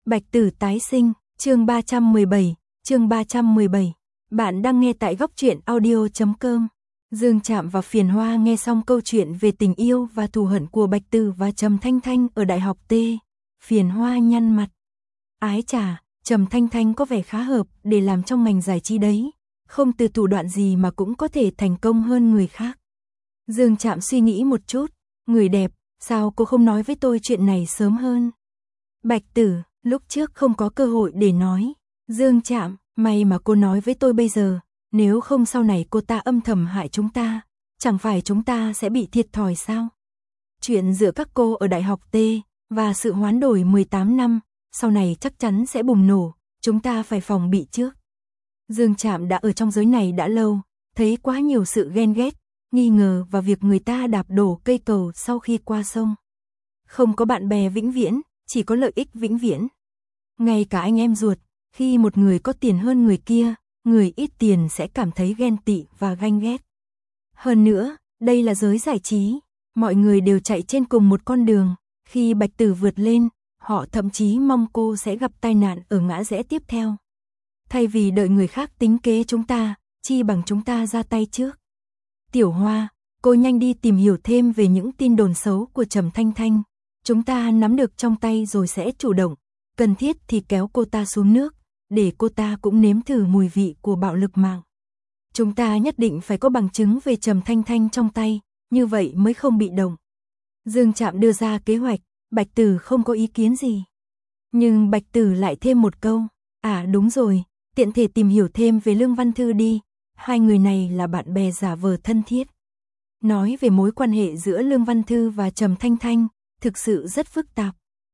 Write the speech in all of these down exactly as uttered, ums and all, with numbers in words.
Bạch Tử tái sinh, chương ba trăm mười bảy, chương ba trăm mười bảy. Bạn đang nghe tại góc truyện audio chấm com. Dương Trạm và Phiền Hoa nghe xong câu chuyện về tình yêu và thù hận của Bạch Tử và Trầm Thanh Thanh ở Đại học T. Phiền Hoa nhăn mặt. Ái chà, Trầm Thanh Thanh có vẻ khá hợp để làm trong ngành giải trí đấy. Không từ thủ đoạn gì mà cũng có thể thành công hơn người khác. Dương Trạm suy nghĩ một chút. Người đẹp, sao cô không nói với tôi chuyện này sớm hơn? Bạch Tử, lúc trước không có cơ hội để nói. Dương Trạm, may mà cô nói với tôi bây giờ. Nếu không sau này cô ta âm thầm hại chúng ta, chẳng phải chúng ta sẽ bị thiệt thòi sao? Chuyện giữa các cô ở Đại học T và sự hoán đổi mười tám năm, sau này chắc chắn sẽ bùng nổ, chúng ta phải phòng bị trước. Dương Trạm đã ở trong giới này đã lâu, thấy quá nhiều sự ghen ghét, nghi ngờ và việc người ta đạp đổ cây cầu sau khi qua sông. Không có bạn bè vĩnh viễn, chỉ có lợi ích vĩnh viễn. Ngay cả anh em ruột, khi một người có tiền hơn người kia, người ít tiền sẽ cảm thấy ghen tị và ganh ghét. Hơn nữa, đây là giới giải trí, mọi người đều chạy trên cùng một con đường, khi Bạch Tử vượt lên, họ thậm chí mong cô sẽ gặp tai nạn ở ngã rẽ tiếp theo. Thay vì đợi người khác tính kế chúng ta, chi bằng chúng ta ra tay trước. Tiểu Hoa, cô nhanh đi tìm hiểu thêm về những tin đồn xấu của Trầm Thanh Thanh. Chúng ta nắm được trong tay rồi sẽ chủ động, cần thiết thì kéo cô ta xuống nước, để cô ta cũng nếm thử mùi vị của bạo lực mạng. Chúng ta nhất định phải có bằng chứng về Trầm Thanh Thanh trong tay, như vậy mới không bị động. Dương Trạm đưa ra kế hoạch, Bạch Tử không có ý kiến gì. Nhưng Bạch Tử lại thêm một câu, à đúng rồi, tiện thể tìm hiểu thêm về Lương Văn Thư đi, hai người này là bạn bè giả vờ thân thiết. Nói về mối quan hệ giữa Lương Văn Thư và Trầm Thanh Thanh, thực sự rất phức tạp.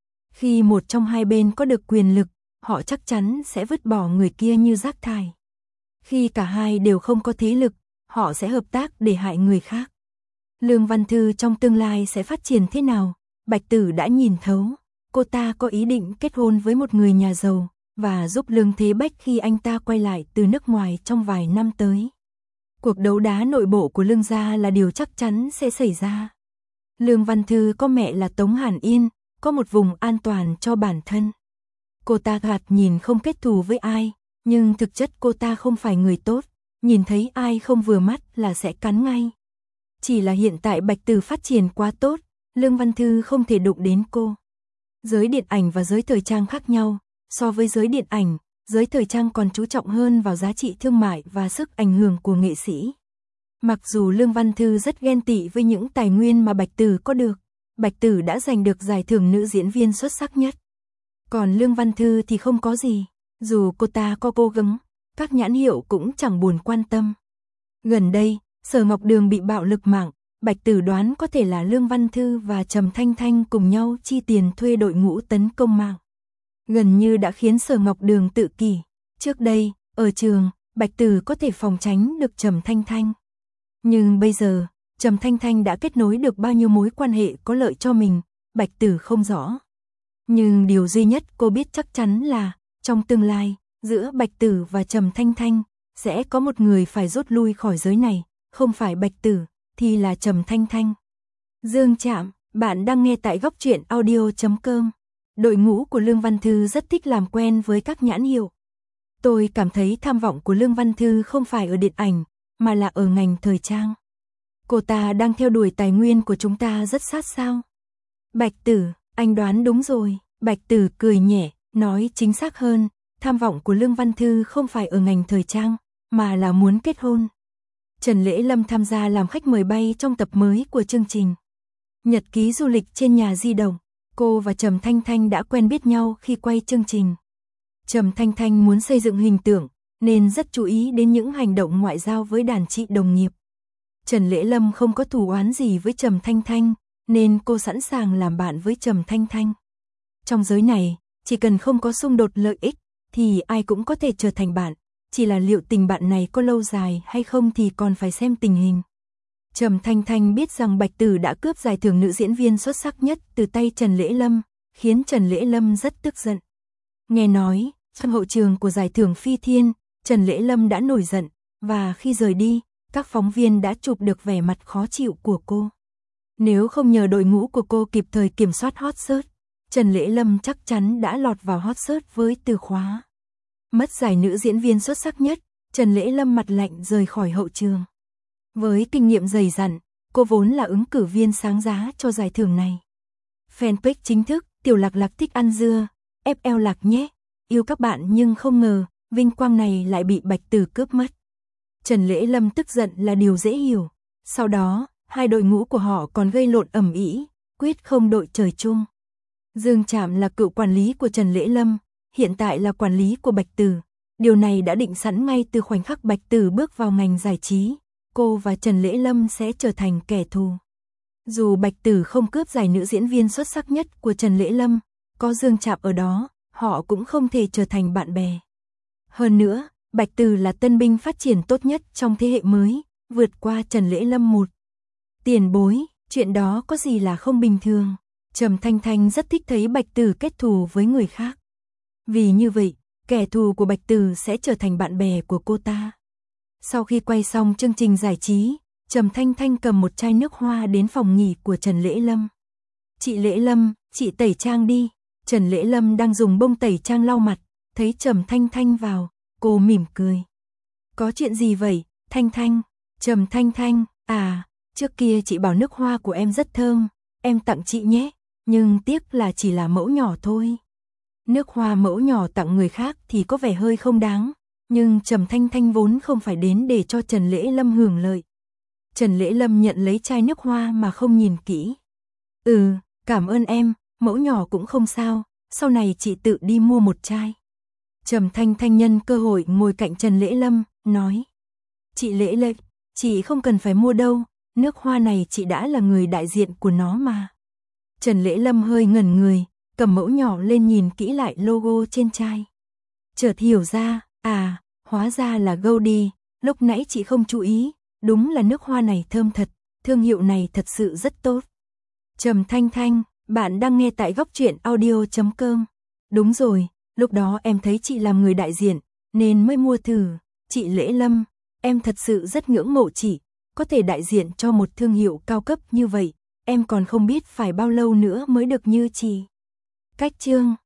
Khi một trong hai bên có được quyền lực, họ chắc chắn sẽ vứt bỏ người kia như rác thải. Khi cả hai đều không có thế lực, họ sẽ hợp tác để hại người khác. Lương Văn Thư trong tương lai sẽ phát triển thế nào? Bạch Tử đã nhìn thấu, cô ta có ý định kết hôn với một người nhà giàu và giúp Lương Thế Bách khi anh ta quay lại từ nước ngoài trong vài năm tới. Cuộc đấu đá nội bộ của Lương gia là điều chắc chắn sẽ xảy ra. Lương Văn Thư có mẹ là Tống Hàn Yên, có một vùng an toàn cho bản thân. Cô ta thoạt nhìn không kết thù với ai, nhưng thực chất cô ta không phải người tốt, nhìn thấy ai không vừa mắt là sẽ cắn ngay. Chỉ là hiện tại Bạch Tử phát triển quá tốt, Lương Văn Thư không thể đụng đến cô. Giới điện ảnh và giới thời trang khác nhau, so với giới điện ảnh, giới thời trang còn chú trọng hơn vào giá trị thương mại và sức ảnh hưởng của nghệ sĩ. Mặc dù Lương Văn Thư rất ghen tị với những tài nguyên mà Bạch Tử có được, Bạch Tử đã giành được giải thưởng nữ diễn viên xuất sắc nhất. Còn Lương Văn Thư thì không có gì, dù cô ta có cố gắng, các nhãn hiệu cũng chẳng buồn quan tâm. Gần đây, Sở Ngọc Đường bị bạo lực mạng, Bạch Tử đoán có thể là Lương Văn Thư và Trầm Thanh Thanh cùng nhau chi tiền thuê đội ngũ tấn công mạng. Gần như đã khiến Sở Ngọc Đường tự kỷ. Trước đây, ở trường, Bạch Tử có thể phòng tránh được Trầm Thanh Thanh. Nhưng bây giờ, Trầm Thanh Thanh đã kết nối được bao nhiêu mối quan hệ có lợi cho mình, Bạch Tử không rõ. Nhưng điều duy nhất cô biết chắc chắn là, trong tương lai, giữa Bạch Tử và Trầm Thanh Thanh, sẽ có một người phải rút lui khỏi giới này, không phải Bạch Tử, thì là Trầm Thanh Thanh. Dương Trạm, bạn đang nghe tại góc truyện audio chấm com. Đội ngũ của Lương Văn Thư rất thích làm quen với các nhãn hiệu. Tôi cảm thấy tham vọng của Lương Văn Thư không phải ở điện ảnh, mà là ở ngành thời trang. Cô ta đang theo đuổi tài nguyên của chúng ta rất sát sao. Bạch Tử, anh đoán đúng rồi. Bạch Tử cười nhẹ, nói chính xác hơn, tham vọng của Lương Văn Thư không phải ở ngành thời trang, mà là muốn kết hôn. Trần Lễ Lâm tham gia làm khách mời bay trong tập mới của chương trình Nhật ký du lịch trên nhà di động. Cô và Trầm Thanh Thanh đã quen biết nhau khi quay chương trình. Trầm Thanh Thanh muốn xây dựng hình tượng, nên rất chú ý đến những hành động ngoại giao với đàn chị đồng nghiệp. Trần Lễ Lâm không có thù oán gì với Trầm Thanh Thanh, nên cô sẵn sàng làm bạn với Trầm Thanh Thanh. Trong giới này, chỉ cần không có xung đột lợi ích, thì ai cũng có thể trở thành bạn. Chỉ là liệu tình bạn này có lâu dài hay không thì còn phải xem tình hình. Trầm Thanh Thanh biết rằng Bạch Tử đã cướp giải thưởng nữ diễn viên xuất sắc nhất từ tay Trần Lễ Lâm, khiến Trần Lễ Lâm rất tức giận. Nghe nói, trong hậu trường của giải thưởng Phi Thiên, Trần Lễ Lâm đã nổi giận, và khi rời đi, các phóng viên đã chụp được vẻ mặt khó chịu của cô. Nếu không nhờ đội ngũ của cô kịp thời kiểm soát hot search, Trần Lễ Lâm chắc chắn đã lọt vào hot search với từ khóa mất giải nữ diễn viên xuất sắc nhất. Trần Lễ Lâm mặt lạnh rời khỏi hậu trường. Với kinh nghiệm dày dặn, cô vốn là ứng cử viên sáng giá cho giải thưởng này. Fanpage chính thức, Tiểu Lạc Lạc thích ăn dưa, ép lờ Lạc nhé, yêu các bạn nhưng không ngờ, vinh quang này lại bị Bạch Từ cướp mất. Trần Lễ Lâm tức giận là điều dễ hiểu. Sau đó, hai đội ngũ của họ còn gây lộn ầm ĩ, quyết không đội trời chung. Dương Trạm là cựu quản lý của Trần Lễ Lâm, hiện tại là quản lý của Bạch Từ. Điều này đã định sẵn ngay từ khoảnh khắc Bạch Từ bước vào ngành giải trí, cô và Trần Lễ Lâm sẽ trở thành kẻ thù. Dù Bạch Từ không cướp giải nữ diễn viên xuất sắc nhất của Trần Lễ Lâm, có Dương Trạm ở đó, họ cũng không thể trở thành bạn bè. Hơn nữa, Bạch Từ là tân binh phát triển tốt nhất trong thế hệ mới, vượt qua Trần Lễ Lâm một tiền bối, chuyện đó có gì là không bình thường. Trầm Thanh Thanh rất thích thấy Bạch Từ kết thù với người khác. Vì như vậy, kẻ thù của Bạch Từ sẽ trở thành bạn bè của cô ta. Sau khi quay xong chương trình giải trí, Trầm Thanh Thanh cầm một chai nước hoa đến phòng nghỉ của Trần Lễ Lâm. Chị Lễ Lâm, chị tẩy trang đi. Trần Lễ Lâm đang dùng bông tẩy trang lau mặt, thấy Trầm Thanh Thanh vào, cô mỉm cười. Có chuyện gì vậy, Thanh Thanh? Trầm Thanh Thanh, à, trước kia chị bảo nước hoa của em rất thơm, em tặng chị nhé, nhưng tiếc là chỉ là mẫu nhỏ thôi. Nước hoa mẫu nhỏ tặng người khác thì có vẻ hơi không đáng, nhưng Trầm Thanh Thanh vốn không phải đến để cho Trần Lễ Lâm hưởng lợi. Trần Lễ Lâm nhận lấy chai nước hoa mà không nhìn kỹ. Ừ, cảm ơn em, mẫu nhỏ cũng không sao, sau này chị tự đi mua một chai. Trầm Thanh Thanh nhân cơ hội ngồi cạnh Trần Lễ Lâm, nói. Chị Lễ Lâm, chị không cần phải mua đâu, nước hoa này chị đã là người đại diện của nó mà. Trần Lễ Lâm hơi ngẩn người, cầm mẫu nhỏ lên nhìn kỹ lại logo trên chai. Chợt hiểu ra, à, hóa ra là Goldie, lúc nãy chị không chú ý, đúng là nước hoa này thơm thật, thương hiệu này thật sự rất tốt. Trầm Thanh Thanh, bạn đang nghe tại góc truyện audio chấm com. Đúng rồi, lúc đó em thấy chị làm người đại diện, nên mới mua thử. Chị Lễ Lâm, em thật sự rất ngưỡng mộ chị, có thể đại diện cho một thương hiệu cao cấp như vậy, em còn không biết phải bao lâu nữa mới được như chị. Cách chương